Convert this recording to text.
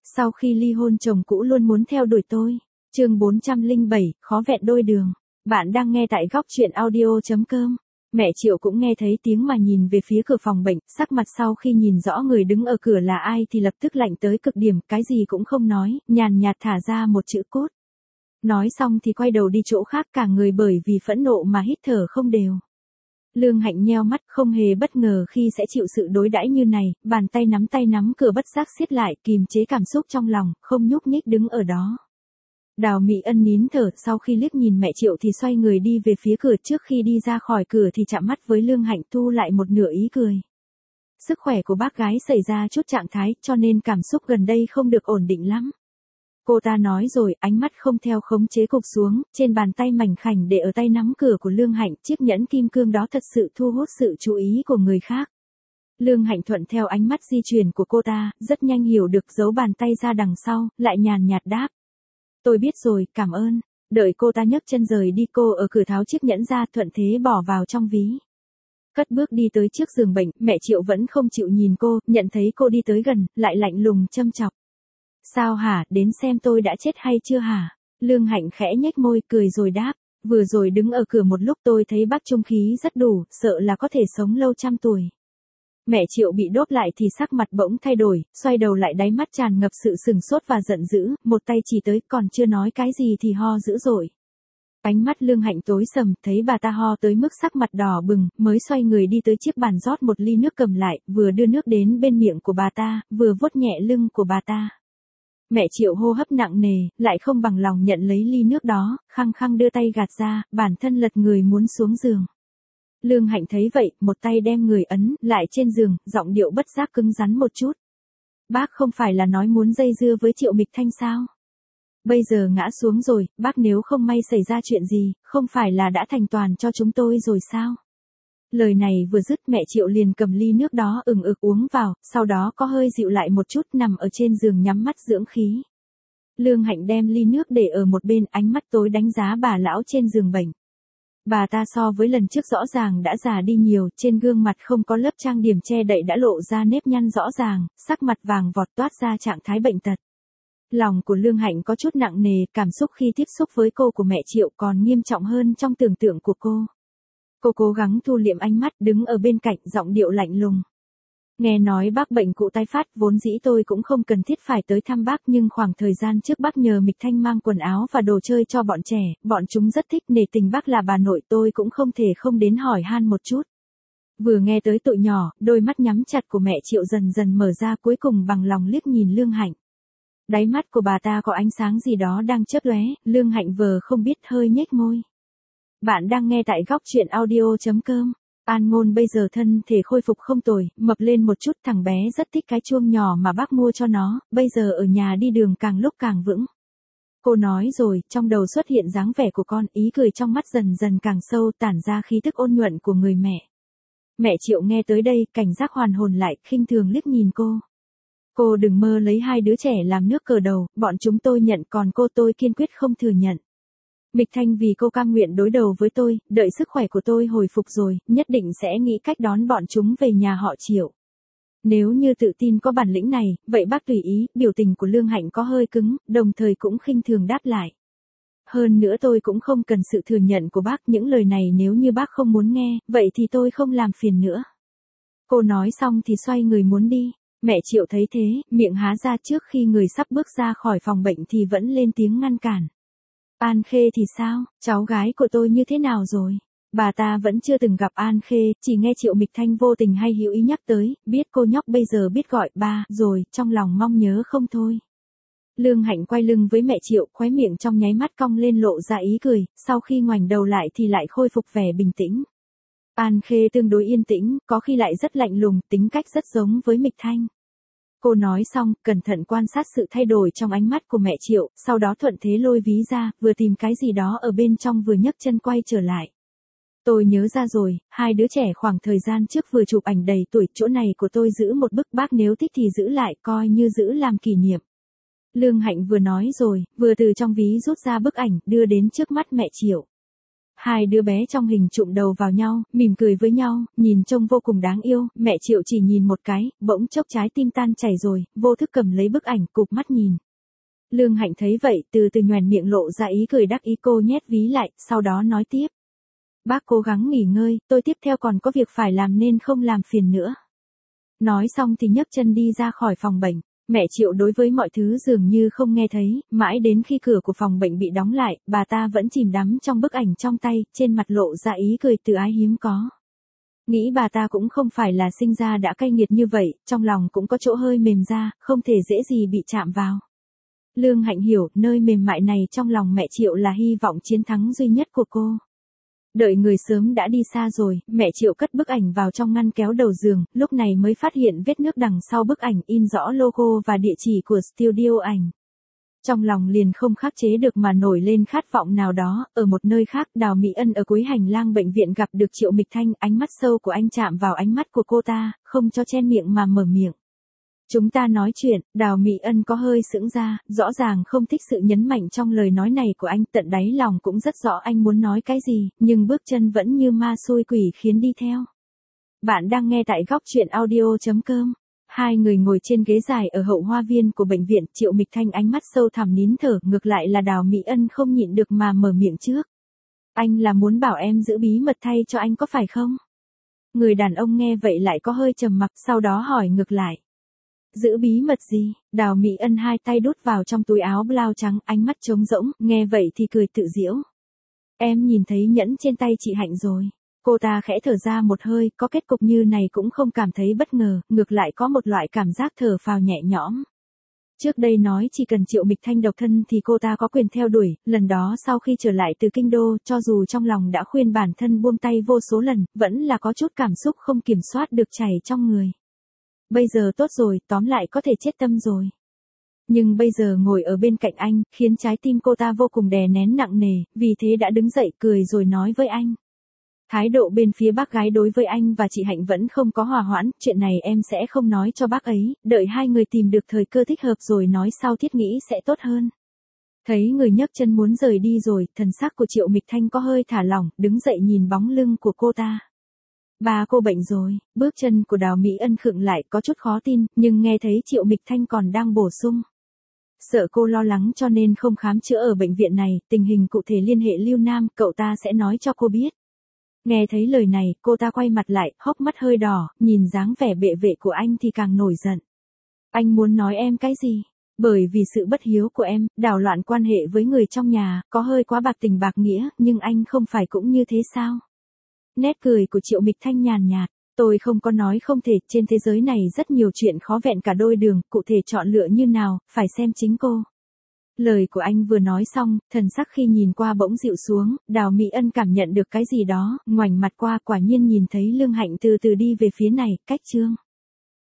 Sau khi ly hôn chồng cũ luôn muốn theo đuổi tôi. Chương 407, khó vẹn đôi đường. Bạn đang nghe tại góc truyện audio.com. Mẹ Triệu cũng nghe thấy tiếng mà nhìn về phía cửa phòng bệnh, sắc mặt sau khi nhìn rõ người đứng ở cửa là ai thì lập tức lạnh tới cực điểm, cái gì cũng không nói, nhàn nhạt thả ra một chữ cốt. Nói xong thì quay đầu đi chỗ khác, cả người bởi vì phẫn nộ mà hít thở không đều. Lương Hạnh nheo mắt, không hề bất ngờ khi sẽ chịu sự đối đãi như này, bàn tay nắm cửa bất giác siết lại, kìm chế cảm xúc trong lòng, không nhúc nhích đứng ở đó. Đào Mỹ Ân nín thở, sau khi liếc nhìn mẹ Triệu thì xoay người đi về phía cửa, trước khi đi ra khỏi cửa thì chạm mắt với Lương Hạnh, thu lại một nửa ý cười. Sức khỏe của bác gái xảy ra chút trạng thái, cho nên cảm xúc gần đây không được ổn định lắm. Cô ta nói rồi, ánh mắt không theo khống chế cụp xuống, trên bàn tay mảnh khảnh để ở tay nắm cửa của Lương Hạnh, chiếc nhẫn kim cương đó thật sự thu hút sự chú ý của người khác. Lương Hạnh thuận theo ánh mắt di chuyển của cô ta, rất nhanh hiểu được, giấu bàn tay ra đằng sau, lại nhàn nhạt đáp. Tôi biết rồi, cảm ơn. Đợi cô ta nhấc chân rời đi, cô ở cửa tháo chiếc nhẫn ra, thuận thế bỏ vào trong ví. Cất bước đi tới trước giường bệnh, mẹ Triệu vẫn không chịu nhìn cô, nhận thấy cô đi tới gần, lại lạnh lùng châm chọc. Sao hả, đến xem tôi đã chết hay chưa hả? Lương Hạnh khẽ nhếch môi, cười rồi đáp. Vừa rồi đứng ở cửa một lúc tôi thấy bác trung khí rất đủ, sợ là có thể sống lâu trăm tuổi. Mẹ Triệu bị đốt lại thì sắc mặt bỗng thay đổi, xoay đầu lại, đáy mắt tràn ngập sự sừng sốt và giận dữ, một tay chỉ tới, còn chưa nói cái gì thì ho dữ dội. Ánh mắt Lương Hạnh tối sầm, thấy bà ta ho tới mức sắc mặt đỏ bừng, mới xoay người đi tới chiếc bàn rót một ly nước cầm lại, vừa đưa nước đến bên miệng của bà ta, vừa vuốt nhẹ lưng của bà ta. Mẹ Triệu hô hấp nặng nề, lại không bằng lòng nhận lấy ly nước đó, khăng khăng đưa tay gạt ra, bản thân lật người muốn xuống giường. Lương Hạnh thấy vậy, một tay đem người ấn lại trên giường, giọng điệu bất giác cứng rắn một chút. Bác không phải là nói muốn dây dưa với Triệu Mịch Thanh sao? Bây giờ ngã xuống rồi, bác nếu không may xảy ra chuyện gì, không phải là đã thành toàn cho chúng tôi rồi sao? Lời này vừa dứt, mẹ Triệu liền cầm ly nước đó ừng ực uống vào, sau đó có hơi dịu lại một chút, nằm ở trên giường nhắm mắt dưỡng khí. Lương Hạnh đem ly nước để ở một bên, ánh mắt tối đánh giá bà lão trên giường bệnh. Bà ta so với lần trước rõ ràng đã già đi nhiều, trên gương mặt không có lớp trang điểm che đậy đã lộ ra nếp nhăn rõ ràng, sắc mặt vàng vọt toát ra trạng thái bệnh tật. Lòng của Lương Hạnh có chút nặng nề, cảm xúc khi tiếp xúc với cô của mẹ Triệu còn nghiêm trọng hơn trong tưởng tượng của cô. Cô cố gắng thu liệm ánh mắt, đứng ở bên cạnh, giọng điệu lạnh lùng. Nghe nói bác bệnh cũ tái phát, vốn dĩ tôi cũng không cần thiết phải tới thăm bác, nhưng khoảng thời gian trước bác nhờ Mịch Thanh mang quần áo và đồ chơi cho bọn trẻ, bọn chúng rất thích, nể tình bác là bà nội tôi cũng không thể không đến hỏi han một chút. Vừa nghe tới tụi nhỏ, đôi mắt nhắm chặt của mẹ Triệu dần dần mở ra, cuối cùng bằng lòng liếc nhìn Lương Hạnh. Đáy mắt của bà ta có ánh sáng gì đó đang chớp lóe, Lương Hạnh vờ không biết hơi nhếch môi. Bạn đang nghe tại góc truyện audio.com. An Ngôn bây giờ thân thể khôi phục không tồi, mập lên một chút, thằng bé rất thích cái chuông nhỏ mà bác mua cho nó, bây giờ ở nhà đi đường càng lúc càng vững. Cô nói rồi, trong đầu xuất hiện dáng vẻ của con, ý cười trong mắt dần dần càng sâu, tản ra khí tức ôn nhuận của người mẹ. Mẹ Triệu nghe tới đây, cảnh giác hoàn hồn lại, khinh thường liếc nhìn cô. Cô đừng mơ lấy hai đứa trẻ làm nước cờ đầu, bọn chúng tôi nhận, còn cô tôi kiên quyết không thừa nhận. Mịch Thanh vì cô cam nguyện đối đầu với tôi, đợi sức khỏe của tôi hồi phục rồi, nhất định sẽ nghĩ cách đón bọn chúng về nhà họ Triệu. Nếu như tự tin có bản lĩnh này, vậy bác tùy ý, biểu tình của Lương Hạnh có hơi cứng, đồng thời cũng khinh thường đáp lại. Hơn nữa tôi cũng không cần sự thừa nhận của bác, những lời này nếu như bác không muốn nghe, vậy thì tôi không làm phiền nữa. Cô nói xong thì xoay người muốn đi. Mẹ Triệu thấy thế, miệng há ra, trước khi người sắp bước ra khỏi phòng bệnh thì vẫn lên tiếng ngăn cản. An Khê thì sao, cháu gái của tôi như thế nào rồi? Bà ta vẫn chưa từng gặp An Khê, chỉ nghe Triệu Mịch Thanh vô tình hay hữu ý nhắc tới, biết cô nhóc bây giờ biết gọi ba rồi, trong lòng mong nhớ không thôi. Lương Hạnh quay lưng với mẹ Triệu, khóe miệng trong nháy mắt cong lên lộ ra ý cười, sau khi ngoảnh đầu lại thì lại khôi phục vẻ bình tĩnh. An Khê tương đối yên tĩnh, có khi lại rất lạnh lùng, tính cách rất giống với Mịch Thanh. Cô nói xong, cẩn thận quan sát sự thay đổi trong ánh mắt của mẹ Triệu, sau đó thuận thế lôi ví ra, vừa tìm cái gì đó ở bên trong vừa nhấc chân quay trở lại. Tôi nhớ ra rồi, hai đứa trẻ khoảng thời gian trước vừa chụp ảnh đầy tuổi, chỗ này của tôi giữ một bức, bác nếu thích thì giữ lại, coi như giữ làm kỷ niệm. Lương Hạnh vừa nói rồi, vừa từ trong ví rút ra bức ảnh, đưa đến trước mắt mẹ Triệu. Hai đứa bé trong hình chụm đầu vào nhau, mỉm cười với nhau, nhìn trông vô cùng đáng yêu, mẹ Triệu chỉ nhìn một cái, bỗng chốc trái tim tan chảy rồi, vô thức cầm lấy bức ảnh cụp mắt nhìn. Lương Hạnh thấy vậy, từ từ nhoẻn miệng lộ ra ý cười đắc ý, cô nhét ví lại, sau đó nói tiếp. Bác cố gắng nghỉ ngơi, tôi tiếp theo còn có việc phải làm nên không làm phiền nữa. Nói xong thì nhấc chân đi ra khỏi phòng bệnh. Mẹ Triệu đối với mọi thứ dường như không nghe thấy, mãi đến khi cửa của phòng bệnh bị đóng lại, bà ta vẫn chìm đắm trong bức ảnh trong tay, trên mặt lộ ra ý cười từ ái hiếm có. Nghĩ bà ta cũng không phải là sinh ra đã cay nghiệt như vậy, trong lòng cũng có chỗ hơi mềm ra, không thể dễ gì bị chạm vào. Lương Hạnh hiểu, nơi mềm mại này trong lòng mẹ Triệu là hy vọng chiến thắng duy nhất của cô. Đợi người sớm đã đi xa rồi, mẹ Triệu cất bức ảnh vào trong ngăn kéo đầu giường, lúc này mới phát hiện vết nước đằng sau bức ảnh in rõ logo và địa chỉ của studio ảnh. Trong lòng liền không khắc chế được mà nổi lên khát vọng nào đó, ở một nơi khác, Đào Mỹ Ân ở cuối hành lang bệnh viện gặp được Triệu Mịch Thanh, ánh mắt sâu của anh chạm vào ánh mắt của cô ta, không cho chen miệng mà mở miệng. Chúng ta nói chuyện, Đào Mỹ Ân có hơi sững ra, rõ ràng không thích sự nhấn mạnh trong lời nói này của anh, tận đáy lòng cũng rất rõ anh muốn nói cái gì, nhưng bước chân vẫn như ma xui quỷ khiến đi theo. Bạn đang nghe tại góc truyện audio.com. Hai người ngồi trên ghế dài ở hậu hoa viên của bệnh viện, Triệu Mịch Thanh ánh mắt sâu thẳm nín thở, ngược lại là Đào Mỹ Ân không nhịn được mà mở miệng trước. Anh là muốn bảo em giữ bí mật thay cho anh có phải không? Người đàn ông nghe vậy lại có hơi trầm mặc, sau đó hỏi ngược lại. Giữ bí mật gì? Đào Mỹ Ân hai tay đút vào trong túi áo blau trắng, ánh mắt trống rỗng, nghe vậy thì cười tự giễu. Em nhìn thấy nhẫn trên tay chị Hạnh rồi. Cô ta khẽ thở ra một hơi, có kết cục như này cũng không cảm thấy bất ngờ, ngược lại có một loại cảm giác thở phào nhẹ nhõm. Trước đây nói chỉ cần Triệu Mịch Thanh độc thân thì cô ta có quyền theo đuổi, lần đó sau khi trở lại từ kinh đô, cho dù trong lòng đã khuyên bản thân buông tay vô số lần, vẫn là có chút cảm xúc không kiểm soát được chảy trong người. Bây giờ tốt rồi, tóm lại có thể chết tâm rồi. Nhưng bây giờ ngồi ở bên cạnh anh, khiến trái tim cô ta vô cùng đè nén nặng nề, vì thế đã đứng dậy cười rồi nói với anh. Thái độ bên phía bác gái đối với anh và chị Hạnh vẫn không có hòa hoãn, chuyện này em sẽ không nói cho bác ấy, đợi hai người tìm được thời cơ thích hợp rồi nói sau, thiết nghĩ sẽ tốt hơn. Thấy người nhấc chân muốn rời đi rồi, thần sắc của Triệu Mịch Thanh có hơi thả lỏng, đứng dậy nhìn bóng lưng của cô ta. Ba cô bệnh rồi, bước chân của Đào Mỹ Ân khựng lại, có chút khó tin, nhưng nghe thấy Triệu Mịch Thanh còn đang bổ sung. Sợ cô lo lắng cho nên không khám chữa ở bệnh viện này, tình hình cụ thể liên hệ Lưu Nam, cậu ta sẽ nói cho cô biết. Nghe thấy lời này, cô ta quay mặt lại, hốc mắt hơi đỏ, nhìn dáng vẻ bệ vệ của anh thì càng nổi giận. Anh muốn nói em cái gì? Bởi vì sự bất hiếu của em, đảo loạn quan hệ với người trong nhà, có hơi quá bạc tình bạc nghĩa, nhưng anh không phải cũng như thế sao? Nét cười của Triệu Mịch Thanh nhàn nhạt. Tôi không có nói không thể, trên thế giới này rất nhiều chuyện khó vẹn cả đôi đường, cụ thể chọn lựa như nào, phải xem chính cô. Lời của anh vừa nói xong, thần sắc khi nhìn qua bỗng dịu xuống, Đào Mỹ Ân cảm nhận được cái gì đó, ngoảnh mặt qua quả nhiên nhìn thấy Lương Hạnh từ từ đi về phía này, cách Trương.